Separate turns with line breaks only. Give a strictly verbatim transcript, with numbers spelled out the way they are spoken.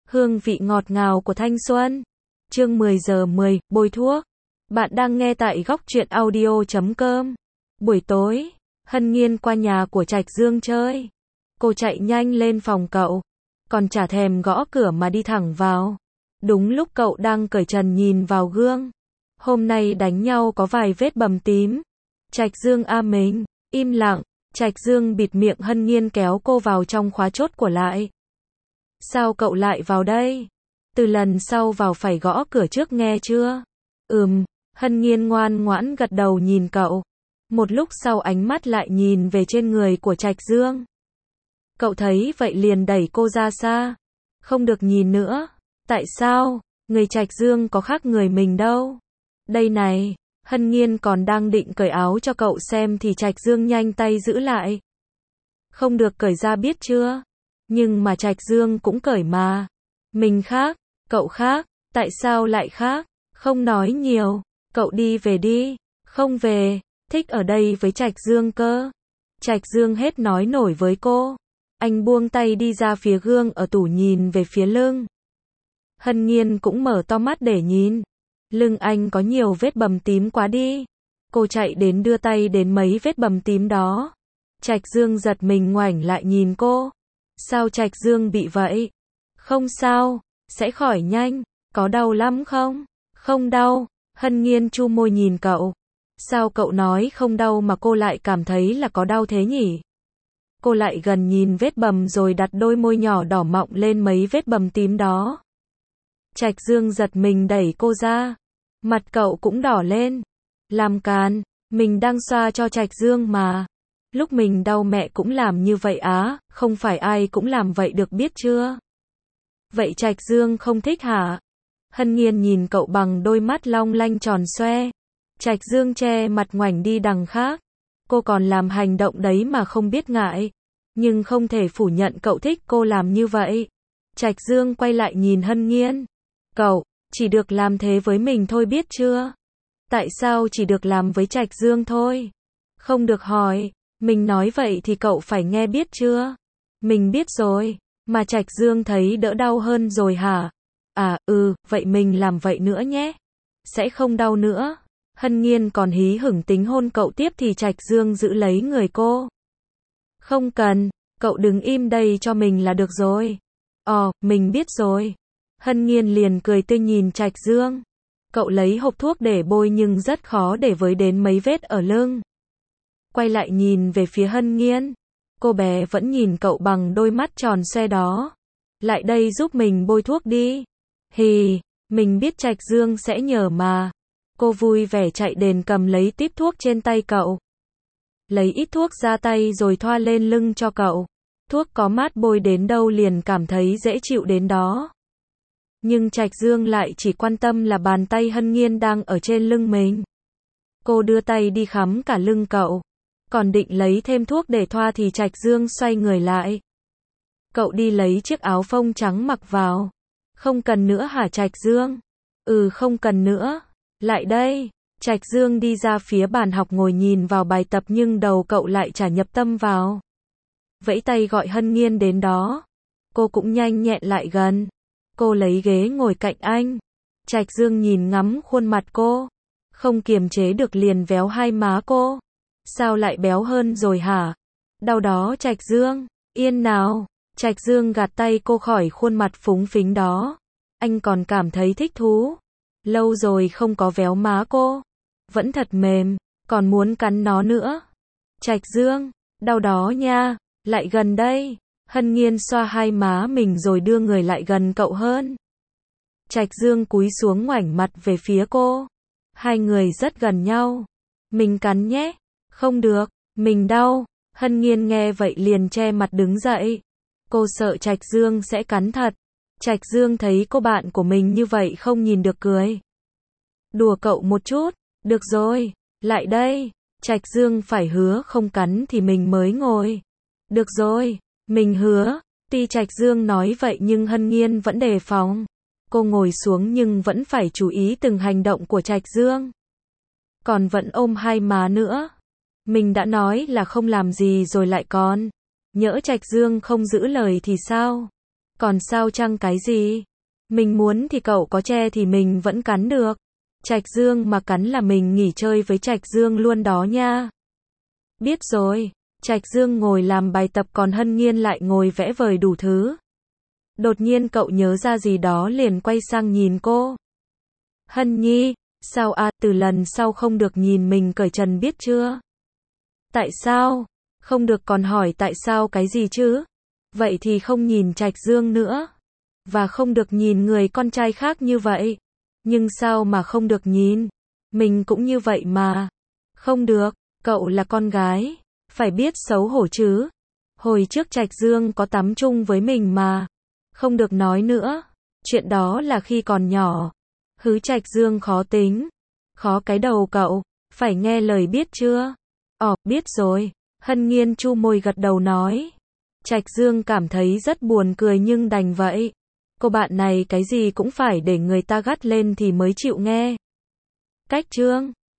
hương vị ngọt ngào của thanh xuân. Chương mười giờ mười, bôi thuốc. Bạn đang nghe tại góc truyện audio chấm com. Buổi tối, Hân Nhiên qua nhà của Trạch Dương chơi. Cô chạy nhanh lên phòng cậu, còn chả thèm gõ cửa mà đi thẳng vào. Đúng lúc cậu đang cởi trần nhìn vào gương. Hôm nay đánh nhau có vài vết bầm tím. Trạch Dương a mình, im lặng. Trạch Dương bịt miệng Hân Nhiên kéo cô vào trong khóa chốt của lại. Sao cậu lại vào đây? Từ lần sau vào phải gõ cửa trước nghe chưa? Ừm, Hân Nhiên ngoan ngoãn gật đầu nhìn cậu. Một lúc sau ánh mắt lại nhìn về trên người của Trạch Dương. Cậu thấy vậy liền đẩy cô ra xa. Không được nhìn nữa. Tại sao? Người Trạch Dương có khác người mình đâu. Đây này, Hân Nhiên còn đang định cởi áo cho cậu xem thì Trạch Dương nhanh tay giữ lại. Không được cởi ra biết chưa? Nhưng mà Trạch Dương cũng cởi mà. Mình khác, cậu khác, tại sao lại khác? Không nói nhiều, cậu đi về đi. Không về, thích ở đây với Trạch Dương cơ. Trạch Dương hết nói nổi với cô. Anh buông tay đi ra phía gương ở tủ nhìn về phía lưng. Hân Nhiên cũng mở to mắt để nhìn. Lưng anh có nhiều vết bầm tím quá đi. Cô chạy đến đưa tay đến mấy vết bầm tím đó. Trạch Dương giật mình ngoảnh lại nhìn cô. Sao Trạch Dương bị vậy? Không sao, sẽ khỏi nhanh. Có đau lắm không? Không đau. Hân Nhiên chu môi nhìn cậu. Sao cậu nói không đau mà cô lại cảm thấy là có đau thế nhỉ? Cô lại gần nhìn vết bầm rồi đặt đôi môi nhỏ đỏ mọng lên mấy vết bầm tím đó. Trạch Dương giật mình đẩy cô ra. Mặt cậu cũng đỏ lên. Làm càn, mình đang xoa cho Trạch Dương mà. Lúc mình đau mẹ cũng làm như vậy á, không phải ai cũng làm vậy được biết chưa? Vậy Trạch Dương không thích hả? Hân Nhiên nhìn cậu bằng đôi mắt long lanh tròn xoe. Trạch Dương che mặt ngoảnh đi đằng khác. Cô còn làm hành động đấy mà không biết ngại. Nhưng không thể phủ nhận cậu thích cô làm như vậy. Trạch Dương quay lại nhìn Hân Nhiên. Cậu, chỉ được làm thế với mình thôi biết chưa? Tại sao chỉ được làm với Trạch Dương thôi? Không được hỏi. Mình nói vậy thì cậu phải nghe biết chưa? Mình biết rồi. Mà Trạch Dương thấy đỡ đau hơn rồi hả? À, ừ, vậy mình làm vậy nữa nhé. Sẽ không đau nữa. Hân Nhiên còn hí hửng tính hôn cậu tiếp thì Trạch Dương giữ lấy người cô. Không cần, cậu đứng im đây cho mình là được rồi. Ồ, mình biết rồi. Hân Nhiên liền cười tươi nhìn Trạch Dương. Cậu lấy hộp thuốc để bôi nhưng rất khó để với đến mấy vết ở lưng. Quay lại nhìn về phía Hân Nhiên. Cô bé vẫn nhìn cậu bằng đôi mắt tròn xoe đó. Lại đây giúp mình bôi thuốc đi. Hì, mình biết Trạch Dương sẽ nhờ mà. Cô vui vẻ chạy đến cầm lấy típ thuốc trên tay cậu. Lấy ít thuốc ra tay rồi thoa lên lưng cho cậu. Thuốc có mát bôi đến đâu liền cảm thấy dễ chịu đến đó. Nhưng Trạch Dương lại chỉ quan tâm là bàn tay Hân Nhiên đang ở trên lưng mình. Cô đưa tay đi khắm cả lưng cậu. Còn định lấy thêm thuốc để thoa thì Trạch Dương xoay người lại. Cậu đi lấy chiếc áo phông trắng mặc vào. Không cần nữa hả Trạch Dương? Ừ không cần nữa. Lại đây. Trạch Dương đi ra phía bàn học ngồi nhìn vào bài tập nhưng đầu cậu lại chả nhập tâm vào. Vẫy tay gọi Hân Nhiên đến đó. Cô cũng nhanh nhẹn lại gần. Cô lấy ghế ngồi cạnh anh. Trạch Dương nhìn ngắm khuôn mặt cô. Không kiềm chế được liền véo hai má cô. Sao lại béo hơn rồi hả? Đau đó Trạch Dương. Yên nào. Trạch Dương gạt tay cô khỏi khuôn mặt phúng phính đó. Anh còn cảm thấy thích thú. Lâu rồi không có véo má cô. Vẫn thật mềm. Còn muốn cắn nó nữa. Trạch Dương. Đau đó nha. Lại gần đây. Hân Nhiên xoa hai má mình rồi đưa người lại gần cậu hơn. Trạch Dương cúi xuống ngoảnh mặt về phía cô. Hai người rất gần nhau. Mình cắn nhé. Không được. Mình đau. Hân Nhiên nghe vậy liền che mặt đứng dậy. Cô sợ Trạch Dương sẽ cắn thật. Trạch Dương thấy cô bạn của mình như vậy không nhìn được cười. Đùa cậu một chút. Được rồi. Lại đây. Trạch Dương phải hứa không cắn thì mình mới ngồi. Được rồi. Mình hứa. Tuy Trạch Dương nói vậy nhưng Hân Nhiên vẫn đề phòng. Cô ngồi xuống nhưng vẫn phải chú ý từng hành động của Trạch Dương. Còn vẫn ôm hai má nữa. Mình đã nói là không làm gì rồi lại còn. Nhỡ Trạch Dương không giữ lời thì sao? Còn sao chăng cái gì? Mình muốn thì cậu có che thì mình vẫn cắn được. Trạch Dương mà cắn là mình nghỉ chơi với Trạch Dương luôn đó nha. Biết rồi. Trạch Dương ngồi làm bài tập còn Hân Nhiên lại ngồi vẽ vời đủ thứ. Đột nhiên cậu nhớ ra gì đó liền quay sang nhìn cô. Hân Nhi, sao à, từ lần sau không được nhìn mình cởi trần biết chưa? Tại sao? Không được còn hỏi tại sao cái gì chứ? Vậy thì không nhìn Trạch Dương nữa. Và không được nhìn người con trai khác như vậy. Nhưng sao mà không được nhìn? Mình cũng như vậy mà. Không được, cậu là con gái. Phải biết xấu hổ chứ. Hồi trước Trạch Dương có tắm chung với mình mà. Không được nói nữa. Chuyện đó là khi còn nhỏ. Hứ Trạch Dương khó tính. Khó cái đầu cậu. Phải nghe lời biết chưa? Ồ, biết rồi. Hân Nhiên chu môi gật đầu nói. Trạch Dương cảm thấy rất buồn cười nhưng đành vậy. Cô bạn này cái gì cũng phải để người ta gắt lên thì mới chịu nghe. Cách chương